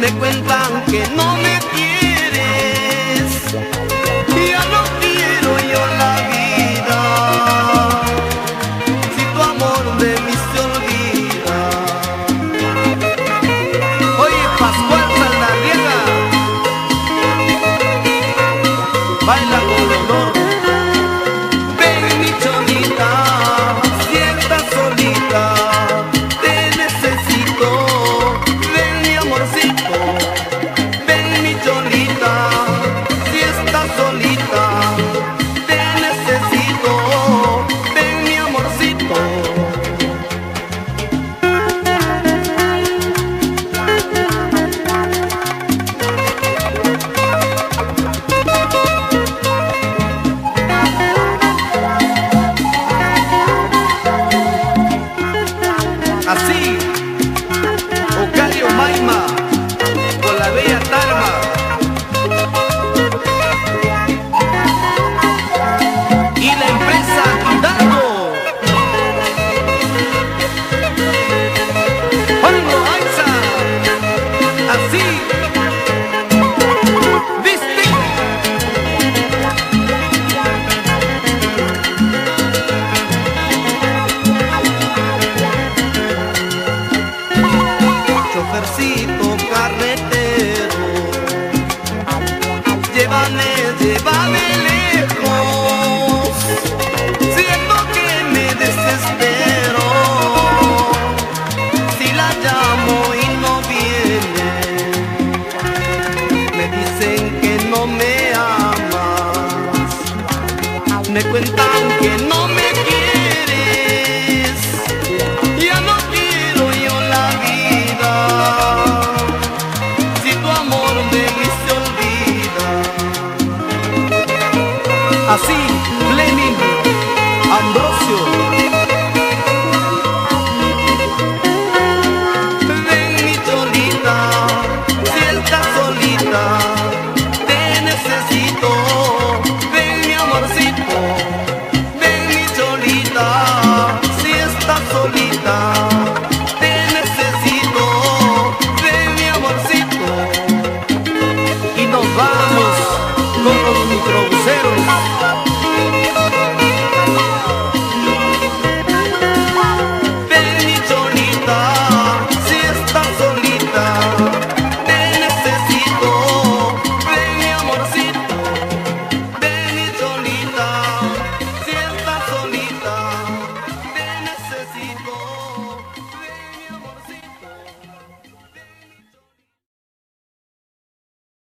me cuentan que no me quieres, ya no quiero yo la vida, si tu amor de mí se olvida. Oye, Pascual Saldarriaga, baila con dolor. Ven mi cholita, si estás solita, te necesito. Ven mi amorcito, ven mi cholita, si estás solita, te necesito. Ven mi amorcito. Así, Ocadio Maima, con la bella Tarma. Y la empresa Hidalgo. Juan Loaiza. Así.